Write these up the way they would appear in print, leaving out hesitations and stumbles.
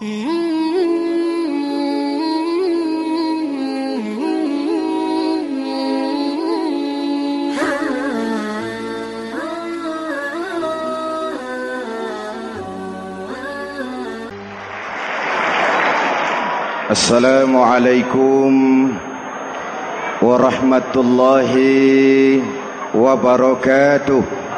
Assalamualaikum warahmatullahi wabarakatuh.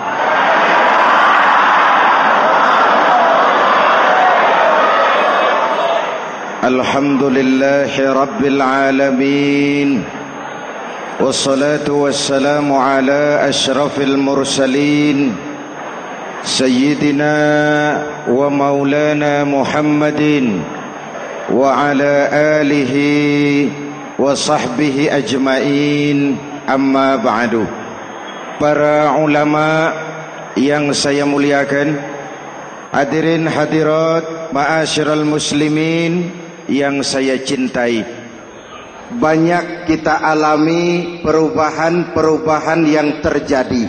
Alhamdulillahi rabbil alamin. Wassalatu wassalamu ala asyrafil mursalin Sayyidina wa maulana Muhammadin wa ala alihi wa sahbihi ajmain, amma ba'du. Para ulama yang saya muliakan, hadirin hadirat ma'asyiral muslimin yang saya cintai, banyak kita alami perubahan-perubahan yang terjadi,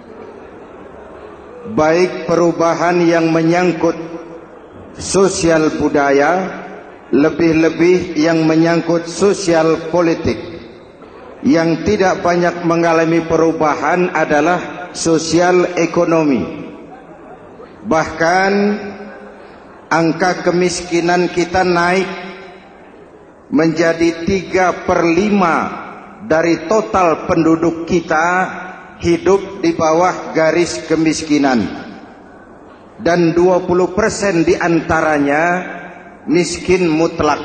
baik perubahan yang menyangkut sosial budaya, lebih-lebih yang menyangkut sosial politik. Yang tidak banyak mengalami perubahan adalah sosial ekonomi. Bahkan angka kemiskinan kita naik menjadi 3/5 dari total penduduk kita hidup di bawah garis kemiskinan, dan 20% diantaranya miskin mutlak.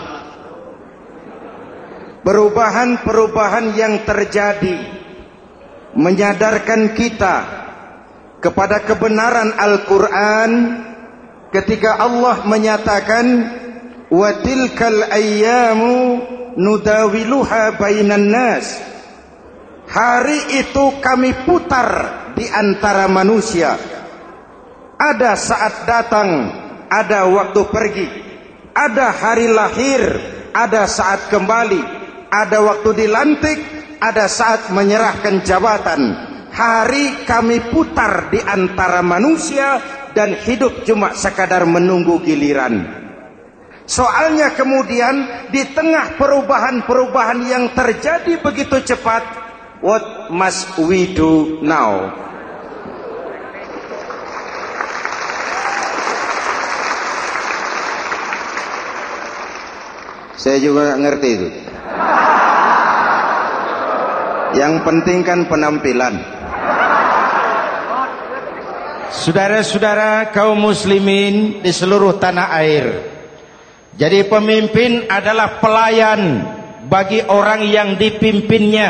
Perubahan-perubahan yang terjadi menyadarkan kita kepada kebenaran Al-Quran ketika Allah menyatakan wa tilkal ayyamu nudawiluha bainan nas. Hari itu kami putar di antara manusia. Ada saat datang, ada waktu pergi. Ada hari lahir, ada saat kembali, ada waktu dilantik, ada saat menyerahkan jabatan. Hari kami putar di antara manusia dan hidup cuma sekadar menunggu giliran. Soalnya kemudian di tengah perubahan-perubahan yang terjadi begitu cepat, what must we do now? Saya juga nggak ngerti itu. Yang penting kan penampilan. Saudara-saudara kaum muslimin di seluruh tanah air, jadi pemimpin adalah pelayan bagi orang yang dipimpinnya.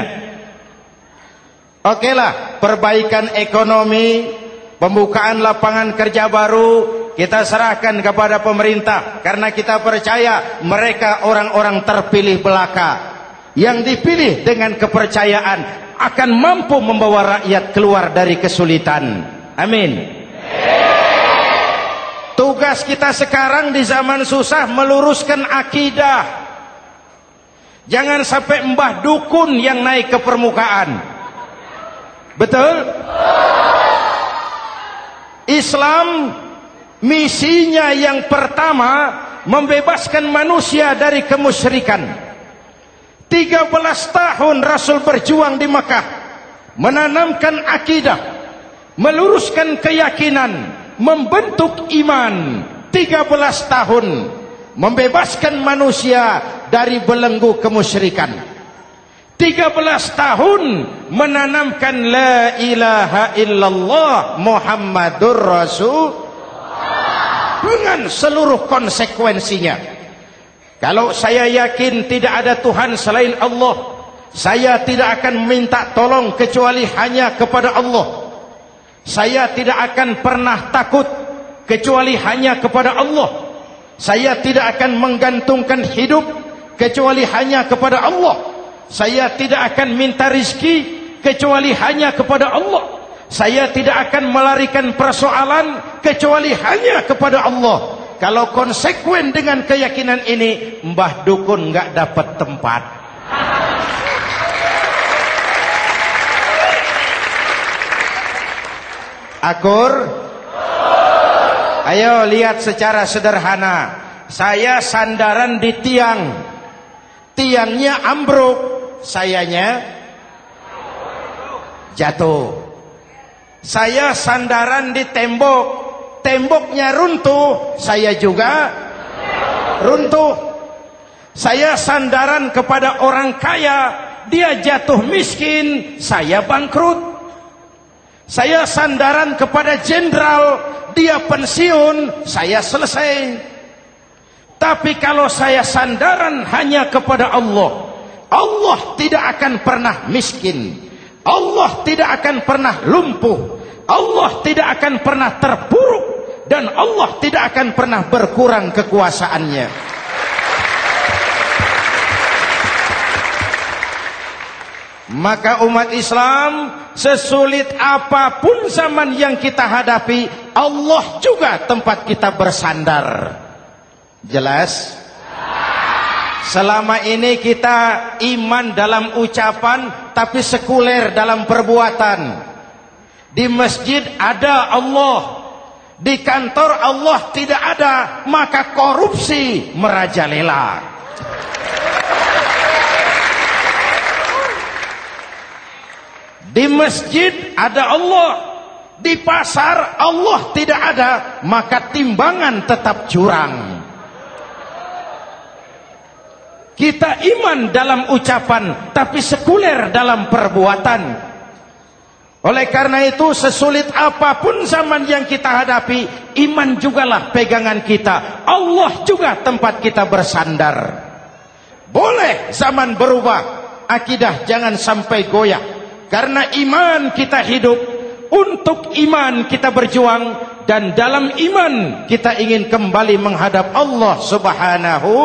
Okelah, perbaikan ekonomi, pembukaan lapangan kerja baru kita serahkan kepada pemerintah, karena kita percaya mereka orang-orang terpilih belaka yang dipilih dengan kepercayaan akan mampu membawa rakyat keluar dari kesulitan. Amin. Tugas kita sekarang di zaman susah meluruskan akidah. Jangan sampai mbah dukun yang naik ke permukaan. Betul? Islam misinya yang pertama membebaskan manusia dari kemusyrikan. 13 tahun Rasul berjuang di Makkah, menanamkan akidah, meluruskan keyakinan, membentuk iman. 13 tahun membebaskan manusia dari belenggu kemusyrikan. 13 tahun menanamkan la ilaha illallah Muhammadur Rasul dengan seluruh konsekuensinya. Kalau saya yakin tidak ada Tuhan selain Allah, saya tidak akan meminta tolong kecuali hanya kepada Allah. Saya tidak akan pernah takut kecuali hanya kepada Allah. Saya tidak akan menggantungkan hidup kecuali hanya kepada Allah. Saya tidak akan minta rizki kecuali hanya kepada Allah. Saya tidak akan melarikan persoalan kecuali hanya kepada Allah. Kalau konsekuen dengan keyakinan ini, mbah dukun nggak dapat tempat. Akur? Ayo lihat secara sederhana. saya sandaran di tiang, tiangnya ambruk, sayanya jatuh. Saya sandaran di tembok, temboknya runtuh, saya juga runtuh. Saya sandaran kepada orang kaya, dia jatuh miskin, saya bangkrut. Saya sandaran kepada jenderal, dia pensiun, saya selesai. Tapi kalau saya sandaran hanya kepada Allah, Allah tidak akan pernah miskin, Allah tidak akan pernah lumpuh, Allah tidak akan pernah terpuruk, dan Allah tidak akan pernah berkurang kekuasaannya. Maka umat Islam, sesulit apapun zaman yang kita hadapi, Allah juga tempat kita bersandar. Jelas? Selama ini kita iman dalam ucapan, tapi sekuler dalam perbuatan. Di masjid ada Allah, di kantor Allah tidak ada, maka korupsi merajalela. Di masjid ada Allah, di pasar Allah tidak ada, maka timbangan tetap curang. Kita iman dalam ucapan, tapi sekuler dalam perbuatan. Oleh karena itu, sesulit apapun zaman yang kita hadapi, iman jugalah pegangan kita. Allah juga tempat kita bersandar. Boleh zaman berubah, akidah jangan sampai goyah. Karena iman kita hidup, untuk iman kita berjuang, dan dalam iman kita ingin kembali menghadap Allah Subhanahu.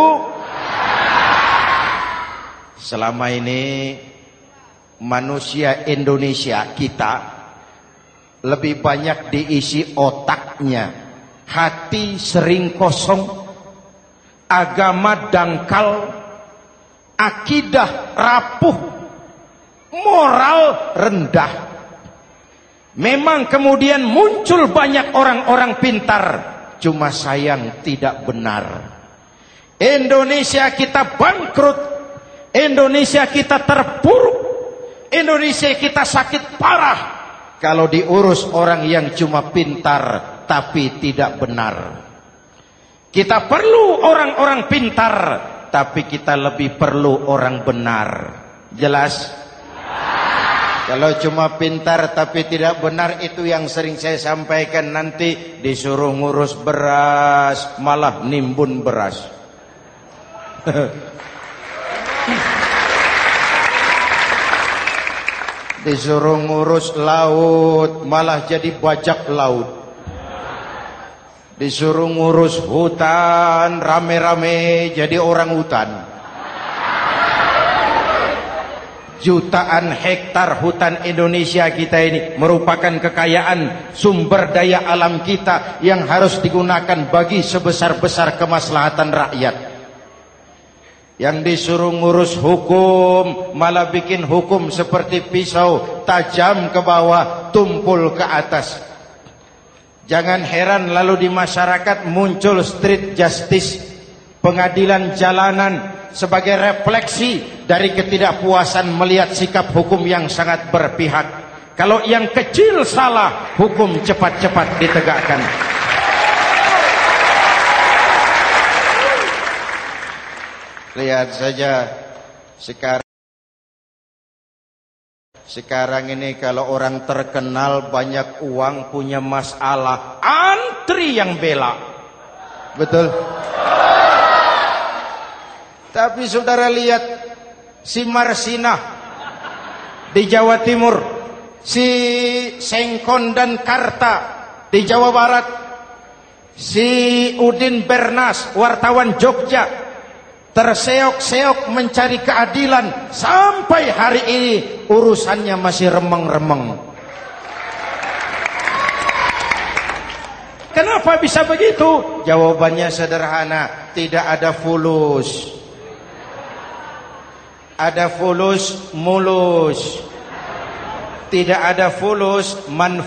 Selama ini manusia Indonesia kita lebih banyak diisi otaknya, hati sering kosong, agama dangkal, akidah rapuh, moral rendah. Memang kemudian muncul banyak orang-orang pintar, cuma sayang tidak benar. Indonesia kita bangkrut, Indonesia kita terpuruk, Indonesia kita sakit parah kalau diurus orang yang cuma pintar tapi tidak benar. Kita perlu orang-orang pintar, tapi kita lebih perlu orang benar. Jelas? Kalau cuma pintar tapi tidak benar, itu yang sering saya sampaikan, nanti disuruh ngurus beras malah nimbun beras. Disuruh ngurus laut malah jadi bajak laut. Disuruh ngurus hutan rame-rame jadi orang hutan. Jutaan hektar hutan Indonesia kita ini merupakan kekayaan sumber daya alam kita yang harus digunakan bagi sebesar-besar kemaslahatan rakyat. Yang disuruh ngurus hukum malah bikin hukum seperti pisau, tajam ke bawah, tumpul ke atas. Jangan heran lalu di masyarakat muncul street justice, pengadilan jalanan, sebagai refleksi dari ketidakpuasan melihat sikap hukum yang sangat berpihak. Kalau yang kecil salah, hukum cepat-cepat ditegakkan. Lihat saja sekarang ini kalau orang terkenal banyak uang punya masalah, antri yang bela. Betul? Tapi saudara lihat si Marsinah di Jawa Timur, si Sengkon dan Karta di Jawa Barat, si Udin Bernas wartawan Jogja terseok-seok mencari keadilan, sampai hari ini urusannya masih remeng-remeng. Kenapa bisa begitu? Jawabannya sederhana, tidak ada fulus. Ada fulus mulus, tidak ada fulus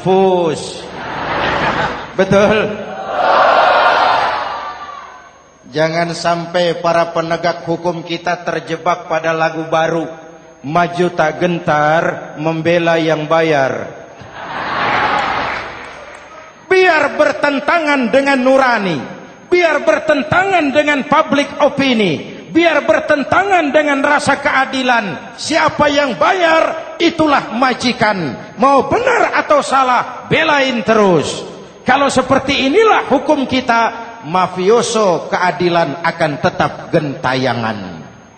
manfus. Betul? Jangan sampai para penegak hukum kita terjebak pada lagu baru, maju tak gentar, membela yang bayar. Biar bertentangan dengan nurani, biar bertentangan dengan public opini, biar bertentangan dengan rasa keadilan. Siapa yang bayar, itulah majikan. Mau benar atau salah, belain terus. Kalau seperti inilah hukum kita, mafioso keadilan akan tetap gentayangan.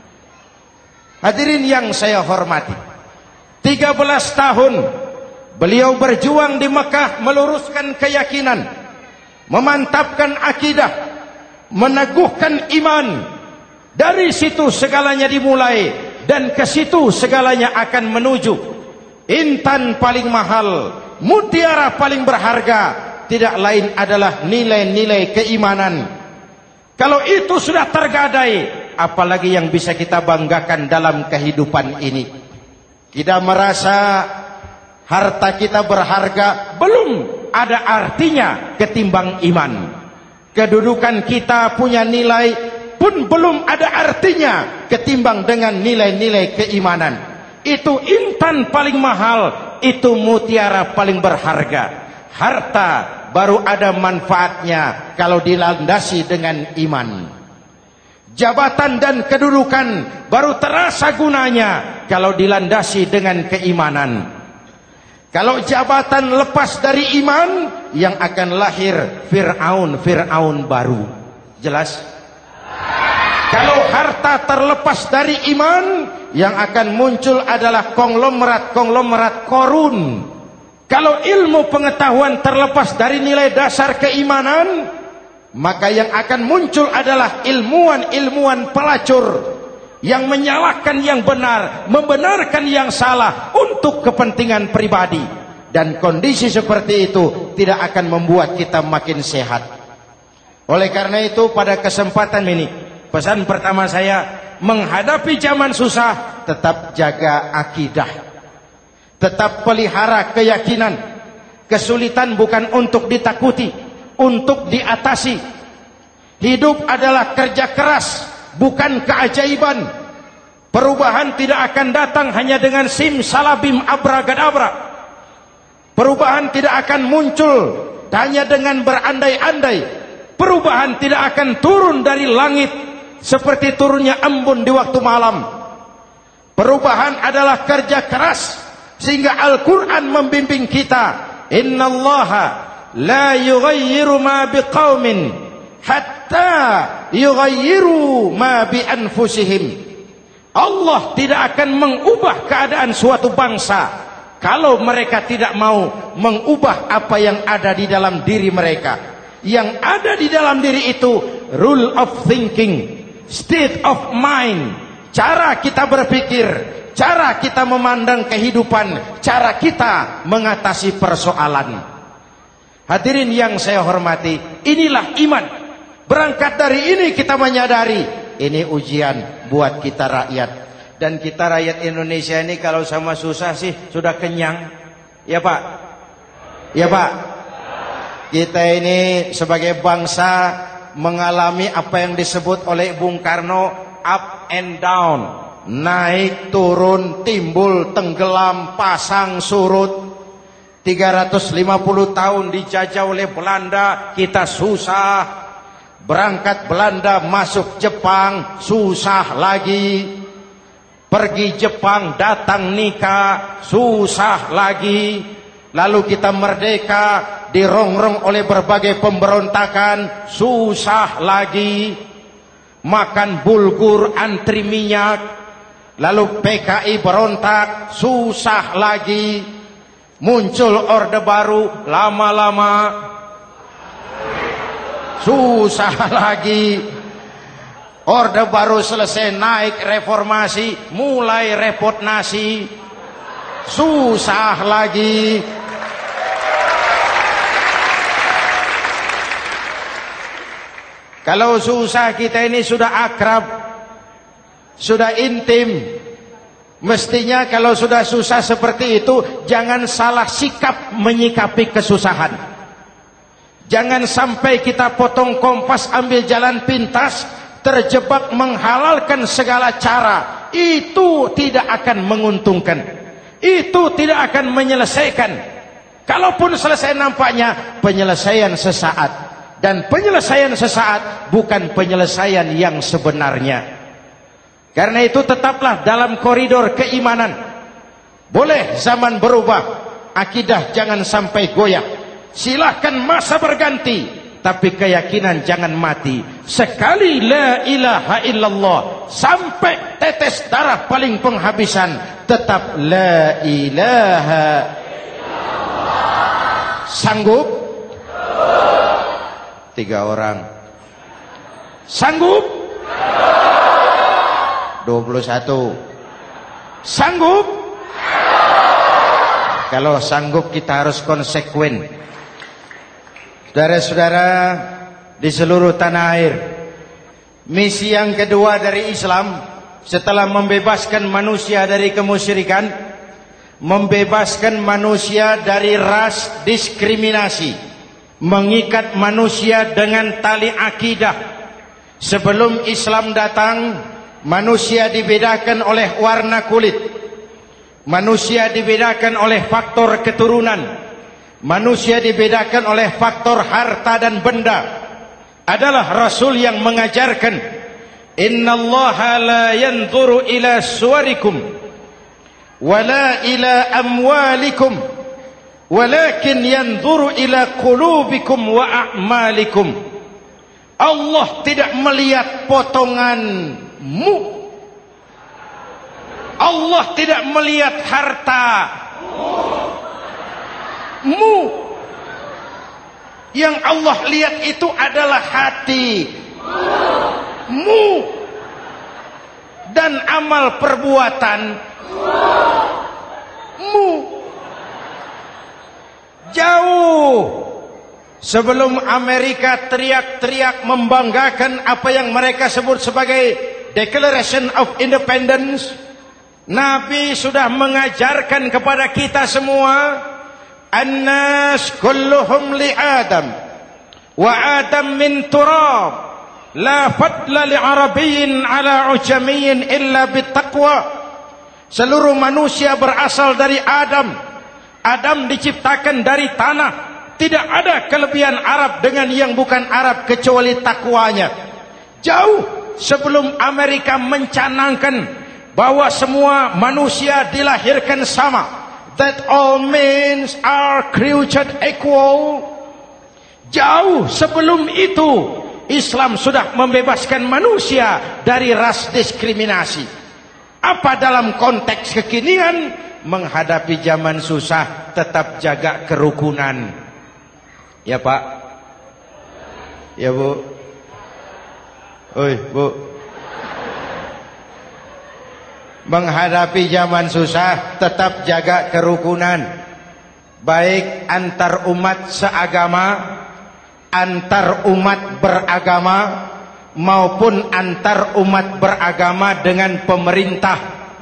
Hadirin yang saya hormati, 13 tahun beliau berjuang di Mekah, meluruskan keyakinan, memantapkan akidah, meneguhkan iman. Dari situ segalanya dimulai, dan ke situ segalanya akan menuju. Intan paling mahal, mutiara paling berharga, tidak lain adalah nilai-nilai keimanan. Kalau itu sudah tergadai, apalagi yang bisa kita banggakan dalam kehidupan ini? Kita merasa harta kita berharga, belum ada artinya ketimbang iman. Kedudukan kita punya nilai pun belum ada artinya ketimbang dengan nilai-nilai keimanan. Itu intan paling mahal, itu mutiara paling berharga. Harta baru ada manfaatnya kalau dilandasi dengan iman. Jabatan dan kedudukan baru terasa gunanya kalau dilandasi dengan keimanan. Kalau jabatan lepas dari iman, yang akan lahir Fir'aun baru. Jelas? Kalau harta terlepas dari iman, yang akan muncul adalah konglomerat Korun. Kalau ilmu pengetahuan terlepas dari nilai dasar keimanan, maka yang akan muncul adalah ilmuwan pelacur yang menyalahkan yang benar, membenarkan yang salah untuk kepentingan pribadi. Dan kondisi seperti itu tidak akan membuat kita makin sehat. Oleh karena itu, pada kesempatan ini, pesan pertama saya, menghadapi zaman susah, tetap jaga akidah. Tetap pelihara keyakinan. Kesulitan bukan untuk ditakuti, untuk diatasi. Hidup adalah kerja keras, bukan keajaiban. Perubahan tidak akan datang hanya dengan simsalabim abragadabra. Perubahan tidak akan muncul hanya dengan berandai-andai. Perubahan tidak akan turun dari langit seperti turunnya embun di waktu malam. Perubahan adalah kerja keras. Sehingga Al-Quran membimbing kita, innallaha la yughayyiru ma biqaumin hatta yughayyiru ma bi anfusihim. Allah tidak akan mengubah keadaan suatu bangsa kalau mereka tidak mau mengubah apa yang ada di dalam diri mereka. Yang ada di dalam diri itu rule of thinking, state of mind, cara kita berpikir, cara kita memandang kehidupan, cara kita mengatasi persoalan. Hadirin yang saya hormati, inilah iman. Berangkat dari ini kita menyadari, ini ujian buat kita rakyat. Dan kita rakyat Indonesia ini kalau sama susah sih sudah kenyang. Ya Pak? Ya Pak? Kita ini sebagai bangsa mengalami apa yang disebut oleh Bung Karno up and down. Naik, turun, timbul, tenggelam, pasang, surut. 350 tahun dijajah oleh Belanda, kita susah. Berangkat Belanda masuk Jepang, susah lagi. Pergi Jepang, datang nikah, susah lagi. Lalu kita merdeka, dirongrong oleh berbagai pemberontakan, susah lagi. Makan bulgur, antri minyak. Lalu PKI berontak, susah lagi. Muncul orde baru, lama-lama susah lagi. Orde baru selesai, naik reformasi, mulai repot nasi, susah lagi. Kalau susah kita ini sudah akrab, sudah intim. Mestinya kalau sudah susah seperti itu, jangan salah sikap menyikapi kesusahan. Jangan sampai kita potong kompas, ambil jalan pintas, terjebak menghalalkan segala cara. Itu tidak akan menguntungkan. Itu tidak akan menyelesaikan. Kalaupun selesai nampaknya penyelesaian sesaat. Dan penyelesaian sesaat bukan penyelesaian yang sebenarnya. Karena itu tetaplah dalam koridor keimanan. Boleh zaman berubah, akidah jangan sampai goyah. Silahkan masa berganti, tapi keyakinan jangan mati. Sekali la ilaha illallah, sampai tetes darah paling penghabisan, tetap la ilaha illallah. Sanggup? 3 orang. Sanggup? 21. Sanggup? Kalau sanggup kita harus konsekuen. Saudara-saudara di seluruh tanah air, misi yang kedua dari Islam setelah membebaskan manusia dari kemusyrikan, membebaskan manusia dari ras diskriminasi, mengikat manusia dengan tali akidah. Sebelum Islam datang, manusia dibedakan oleh warna kulit, manusia dibedakan oleh faktor keturunan, manusia dibedakan oleh faktor harta dan benda. Adalah Rasul yang mengajarkan, innallaha la yanzuru ila suwarikum wala ila amwalikum walakin yanzuru ila qulubikum wa a'malikum. Allah tidak melihat potonganmu, Allah tidak melihat hartamu. Yang Allah lihat itu adalah hatimu dan amal perbuatanmu. Jauh sebelum Amerika teriak-teriak membanggakan apa yang mereka sebut sebagai Declaration of Independence, Nabi sudah mengajarkan kepada kita semua, An-nas kulluhum li Adam wa Adam min turab la fadla li Arabiyyin ala ujamiyyin illa bittaqwa. Seluruh manusia berasal dari Adam. Adam diciptakan dari tanah. Tidak ada kelebihan Arab dengan yang bukan Arab kecuali takwanya. Jauh sebelum Amerika mencanangkan bahwa semua manusia dilahirkan sama, that all men are created equal. Jauh sebelum itu Islam sudah membebaskan manusia dari ras diskriminasi. Apa dalam konteks kekinian menghadapi zaman susah tetap jaga kerukunan? Ya Pak? Ya Bu? Oi Bu? Menghadapi zaman susah tetap jaga kerukunan, baik antar umat seagama, antar umat beragama, maupun antar umat beragama dengan pemerintah.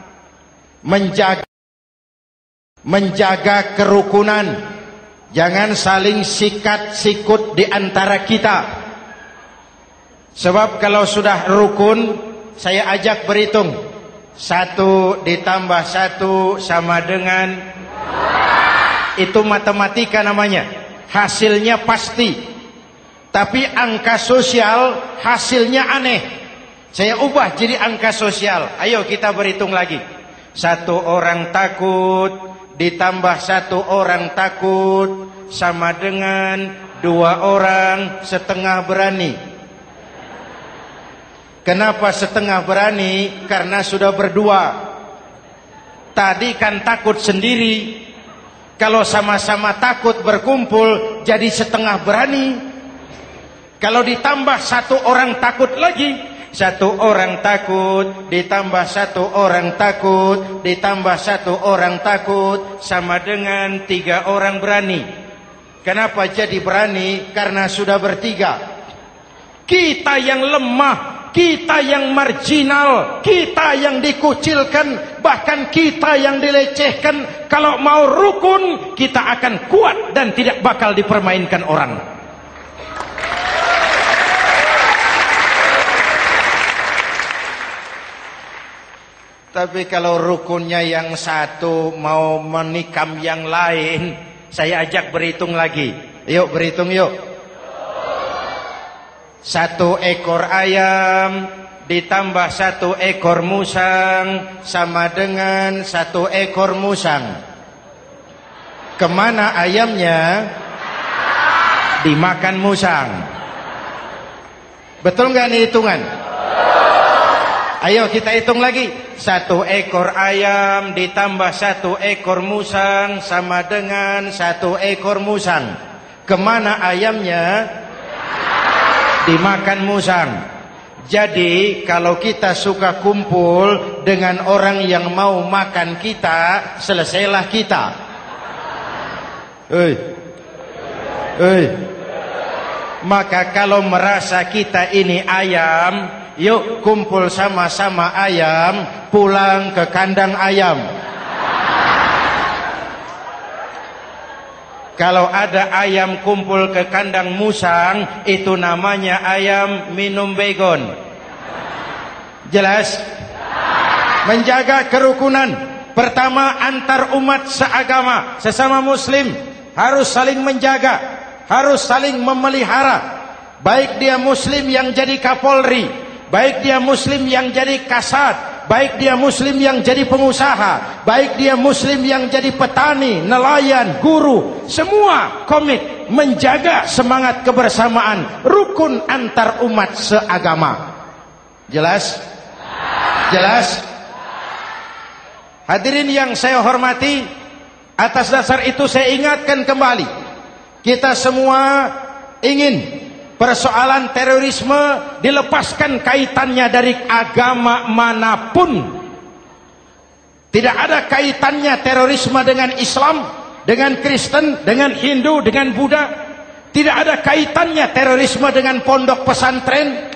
Menjaga kerukunan, jangan saling sikat sikut di antara kita. Sebab kalau sudah rukun, saya ajak berhitung. 1 ditambah 1 sama dengan, itu matematika namanya, hasilnya pasti. Tapi angka sosial hasilnya aneh. Saya ubah jadi angka sosial. Ayo kita berhitung lagi. 1 orang takut ditambah 1 orang takut sama dengan 2 orang setengah berani. Kenapa setengah berani? Karena sudah berdua. Tadi kan takut sendiri. Kalau sama-sama takut berkumpul jadi setengah berani. Kalau ditambah 1 orang takut lagi, 1 orang takut ditambah 1 orang takut ditambah 1 orang takut sama dengan 3 orang berani. Kenapa jadi berani? Karena sudah bertiga. Kita yang lemah, kita yang marginal, kita yang dikucilkan, bahkan kita yang dilecehkan, kalau mau rukun kita akan kuat dan tidak bakal dipermainkan orang. Tapi kalau rukunnya yang satu mau menikam yang lain, saya ajak berhitung lagi. Yuk berhitung yuk. 1 ekor ayam ditambah 1 ekor musang sama dengan 1 ekor musang. Kemana ayamnya? Dimakan musang. Betul nggak nih hitungan? Ayo kita hitung lagi. 1 ekor ayam ditambah 1 ekor musang sama dengan 1 ekor musang. Kemana ayamnya? Dimakan musang. Jadi kalau kita suka kumpul dengan orang yang mau makan kita, selesailah kita. Maka kalau merasa kita ini ayam, yuk kumpul sama-sama ayam, pulang ke kandang ayam. Kalau ada ayam kumpul ke kandang musang, itu namanya ayam minum baygon. Jelas? Menjaga kerukunan. Pertama, antar umat seagama, sesama muslim harus saling menjaga, harus saling memelihara. Baik dia muslim yang jadi kapolri, baik dia muslim yang jadi kasat, baik dia muslim yang jadi pengusaha, baik dia muslim yang jadi petani, nelayan, guru, semua komit menjaga semangat kebersamaan, rukun antar umat seagama. Jelas? Jelas? Hadirin yang saya hormati, atas dasar itu saya ingatkan kembali, kita semua ingin persoalan terorisme dilepaskan kaitannya dari agama manapun. Tidak ada kaitannya terorisme dengan Islam, dengan Kristen, dengan Hindu, dengan Buddha. Tidak ada kaitannya terorisme dengan pondok pesantren.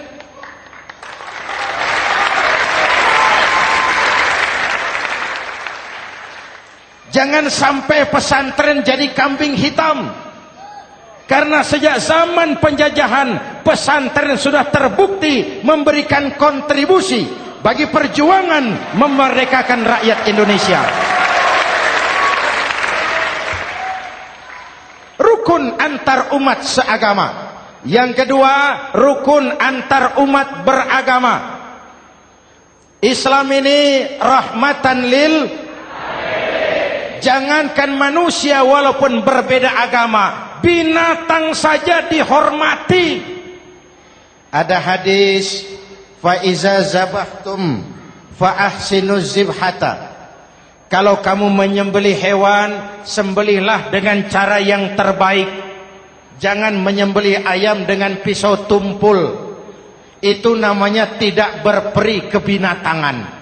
Jangan sampai pesantren jadi kambing hitam. Karena sejak zaman penjajahan, pesantren sudah terbukti memberikan kontribusi bagi perjuangan memerdekakan rakyat Indonesia. Rukun antar umat seagama. Yang kedua, rukun antar umat beragama. Islam ini rahmatan lil. Jangankan manusia walaupun berbeda agama, binatang saja dihormati. Ada hadis, fa iza zabahtum fa ahsinuz zibhata. Kalau kamu menyembelih hewan, sembelihlah dengan cara yang terbaik. Jangan menyembelih ayam dengan pisau tumpul. Itu namanya tidak berperi kebinatangan.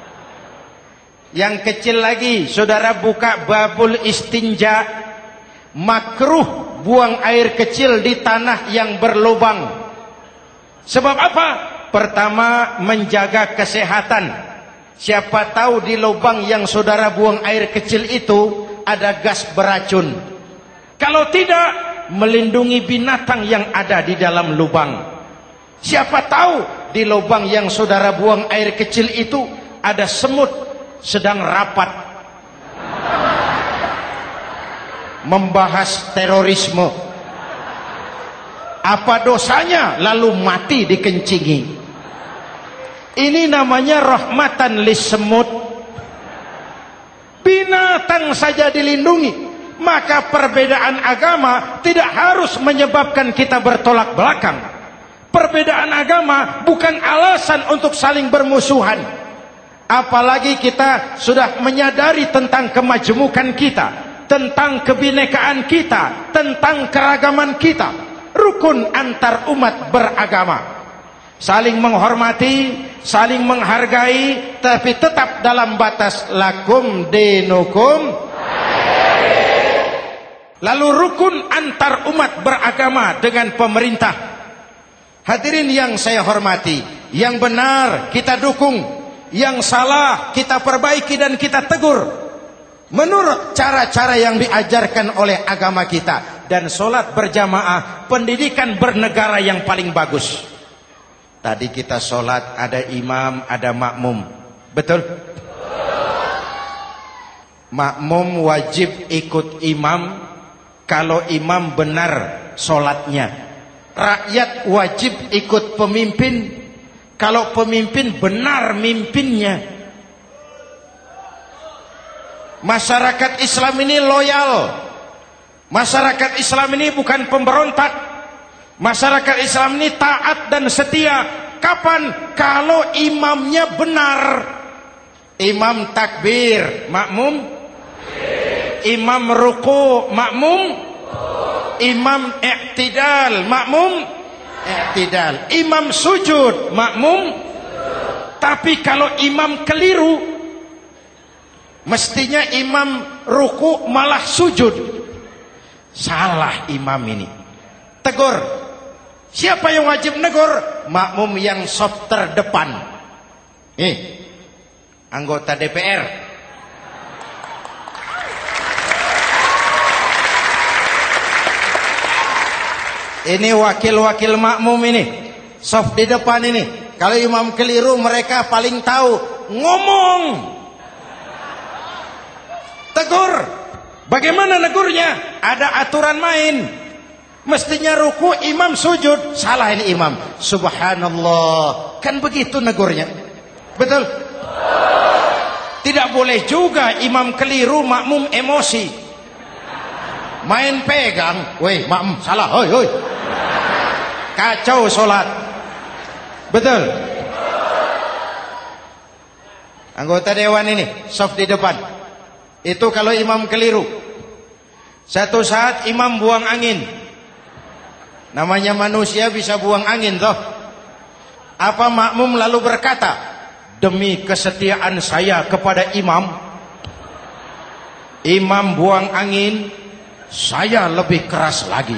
Yang kecil lagi, saudara buka babul istinja, makruh buang air kecil di tanah yang berlubang. Sebab apa? Pertama, menjaga kesehatan. Siapa tahu di lubang yang saudara buang air kecil itu ada gas beracun. Kalau tidak, melindungi binatang yang ada di dalam lubang. Siapa tahu di lubang yang saudara buang air kecil itu ada semut sedang rapat membahas terorisme. Apa dosanya lalu mati dikencingi? Ini namanya rahmatan lis semut. Binatang saja dilindungi. Maka perbedaan agama tidak harus menyebabkan kita bertolak belakang. Perbedaan agama bukan alasan untuk saling bermusuhan. Apalagi kita sudah menyadari tentang kemajemukan kita, tentang kebinekaan kita, tentang keragaman kita. Rukun antar umat beragama. Saling menghormati, saling menghargai, tapi tetap dalam batas lakum dinukum. Lalu rukun antar umat beragama dengan pemerintah. Hadirin yang saya hormati, yang benar kita dukung, yang salah kita perbaiki dan kita tegur menurut cara-cara yang diajarkan oleh agama kita. Dan sholat berjamaah, pendidikan bernegara yang paling bagus. Tadi kita sholat ada imam, ada makmum. Betul? Makmum wajib ikut imam kalau imam benar sholatnya. Rakyat wajib ikut pemimpin kalau pemimpin benar mimpinnya. Masyarakat Islam ini loyal. Masyarakat Islam ini bukan pemberontak. Masyarakat Islam ini taat dan setia. Kapan? Kalau imamnya benar. Imam takbir, makmum. Imam ruku, makmum. Imam i'tidal, makmum. I'tidal. Imam sujud, makmum. Tapi kalau imam keliru, mestinya imam ruku malah sujud. Salah imam ini. Tegur. Siapa yang wajib negur? Makmum yang saf terdepan. Anggota DPR. Ini wakil-wakil makmum ini, saf di depan ini. Kalau imam keliru mereka paling tahu. Ngomong. Tegur. Bagaimana negurnya? Ada aturan main. Mestinya ruku, imam sujud. Salah ini imam. Subhanallah. Kan begitu negurnya. Betul? Tidak boleh juga imam keliru, makmum emosi. Main pegang. Weh, makmum salah. Hoi, hoi. Kacau sholat. Betul? Anggota dewan ini, saf di depan. Itu kalau imam keliru. Satu saat imam buang angin. Namanya manusia bisa buang angin toh. Apa makmum lalu berkata, demi kesetiaan saya kepada imam, imam buang angin, saya lebih keras lagi.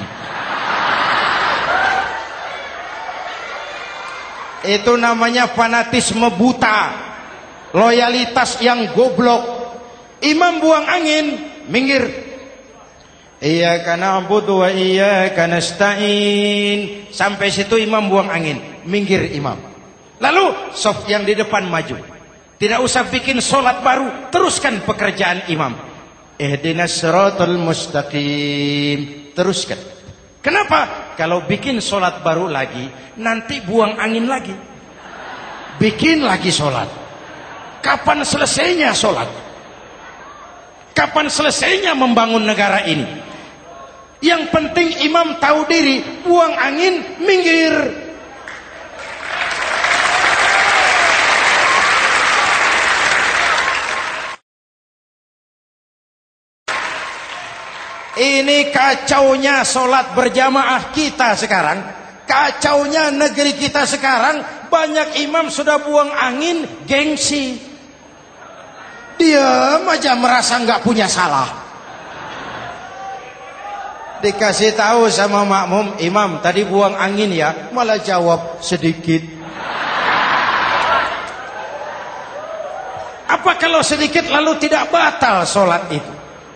Itu namanya fanatisme buta, loyalitas yang goblok. Imam buang angin, minggir. Iyyaka na'budu wa iyyaka nasta'in. Sampai situ imam buang angin, minggir imam. Lalu saf yang di depan maju. Tidak usah bikin solat baru, teruskan pekerjaan imam. Ihdinas siratal mustaqim. Teruskan. Kenapa? Kalau bikin solat baru lagi, nanti buang angin lagi. Bikin lagi solat. Kapan selesainya solat? Kapan selesainya membangun negara ini? Yang penting imam tahu diri, buang angin, minggir. Ini kacaunya solat berjamaah kita sekarang. Kacaunya negeri kita sekarang. Banyak imam sudah buang angin, gengsi. Dia aja merasa nggak punya salah. Dikasih tahu sama makmum, imam tadi buang angin ya, malah jawab sedikit. Apa kalau sedikit lalu tidak batal sholat itu?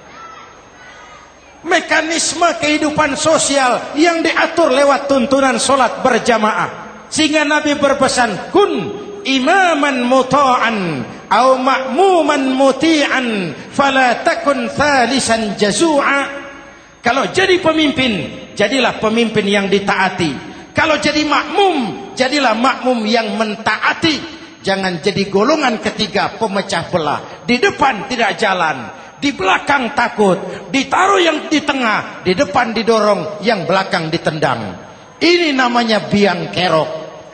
Mekanisme kehidupan sosial yang diatur lewat tuntunan sholat berjamaah. Sehingga Nabi berpesan, kun imaman muta'an au ma'muman muti'an fala takun thalisan jazu'a. Kalau jadi pemimpin, jadilah pemimpin yang ditaati. Kalau jadi makmum, jadilah makmum yang mentaati. Jangan jadi golongan ketiga pemecah belah. Di depan tidak jalan, di belakang takut, ditaruh yang di tengah, di depan didorong, yang belakang ditendang. Ini namanya biang kerok.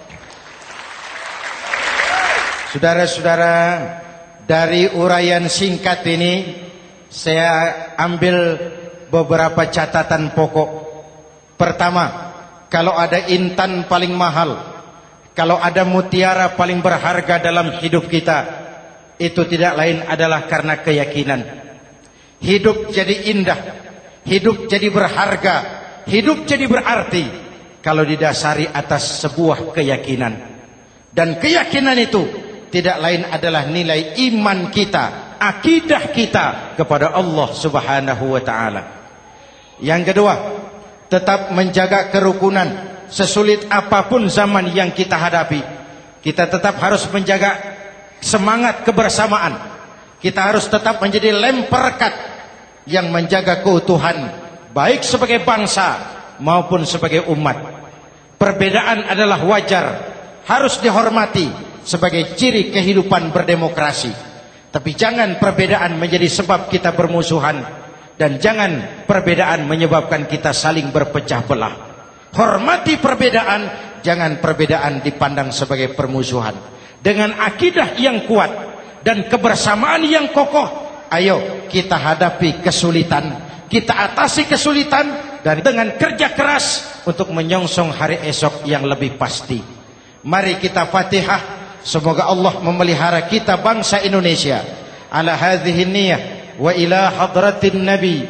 Saudara-saudara, dari uraian singkat ini saya ambil beberapa catatan pokok. Pertama, kalau ada intan paling mahal, kalau ada mutiara paling berharga dalam hidup kita, itu tidak lain adalah karena keyakinan. Hidup jadi indah, hidup jadi berharga, hidup jadi berarti kalau didasari atas sebuah keyakinan. Dan keyakinan itu tidak lain adalah nilai iman kita, akidah kita kepada Allah Subhanahu wa taala. Yang kedua, tetap menjaga kerukunan. Sesulit apapun zaman yang kita hadapi, kita tetap harus menjaga semangat kebersamaan. Kita harus tetap menjadi lem perekat yang menjaga keutuhan, baik sebagai bangsa maupun sebagai umat. Perbedaan adalah wajar, harus dihormati sebagai ciri kehidupan berdemokrasi. Tapi jangan perbedaan menjadi sebab kita bermusuhan, dan jangan perbedaan menyebabkan kita saling berpecah belah. Hormati perbedaan, jangan perbedaan dipandang sebagai permusuhan. Dengan akidah yang kuat dan kebersamaan yang kokoh, ayo kita hadapi kesulitan, kita atasi kesulitan, dan dengan kerja keras untuk menyongsong hari esok yang lebih pasti. Mari kita Fatihah. Semoga Allah memelihara kita bangsa Indonesia. Ala hadhihi niyah wa ila hadratin Nabi.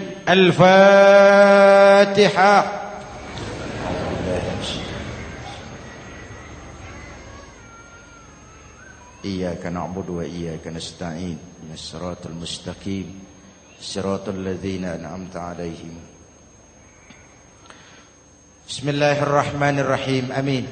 Al-Fatihah. Iyyaka na'budu wa iyyaka nasta'in. Ihdinas siratal mustaqim. Siratal ladzina an'amta 'alaihim. Bismillahirrahmanirrahim. Amin.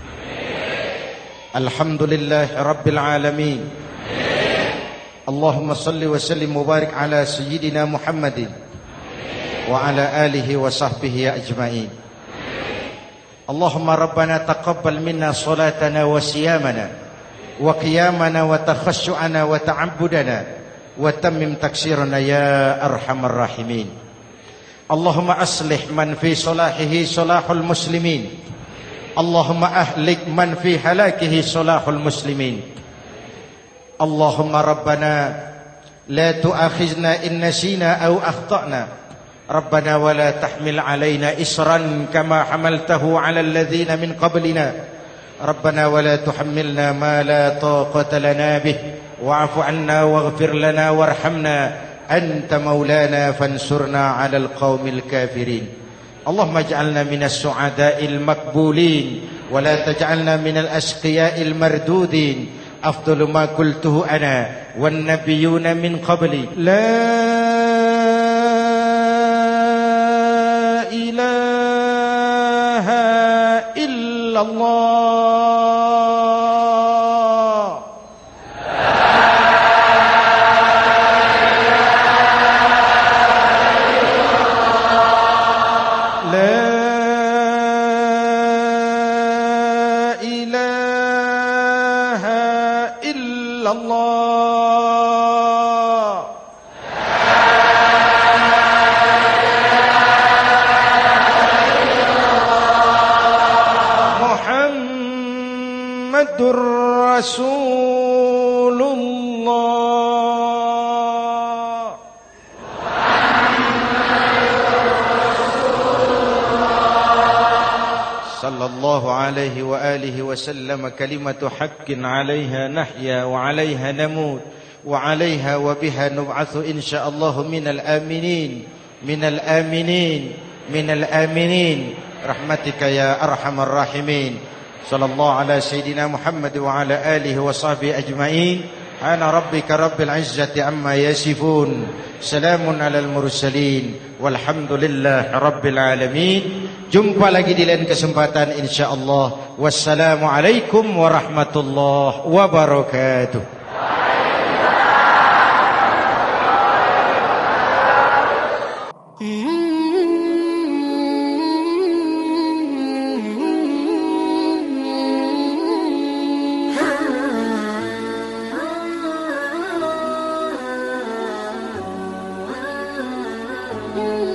Alhamdulillah Rabbil Alamin. Allahumma salli wa sallim mubarak ala Sayyidina Muhammadin wa ala alihi wa sahbihi ajma'in. Allahumma Rabbana taqabbal minna salatana wa siyamana wa qiyamana wa takhashu'ana wa ta'abbudana wa tammim taksirana ya arhamar rahimin. Allahumma aslih man fi salahihi salahul muslimin. Allahumma ahlik man fi halakihi salahul muslimin. Allahumma Rabbana la tu'akhizna in nasina aw akhtana. Rabbana wa la tahmil alaina isran kama hamaltahu ala alladhina min qablina. Rabbana wa la tuhammilna ma la taqata lana bih wa'fu 'anna waghfir lana warhamna anta maulana fansurna 'alal qaumil kafirin. اللهم اجعلنا من السعداء المقبولين ولا تجعلنا من الأشقياء المردودين. أفضل ما قلته أنا والنبيون من قبلي لا إله إلا الله. Rasulullah. Sallallahu alaihi wa alihi wa sallam. Kalimatu haqqin 'alaiha nahya wa 'alaiha namut wa 'alaiha wa biha nub'atsu insyaallah minal aminin minal aminin minal aminin rahmatika ya arhamar rahimin. Sallallahu ala Sayyidina Muhammad wa ala alihi wa sahbihi ajma'in. Ana rabbika rabbil izzati amma yasifun. Salamun alal mursalin. Walhamdulillah rabbil alamin. Jumpa lagi di lain kesempatan insyaallah. Wassalamualaikum warahmatullahi wabarakatuh. Mm-hmm.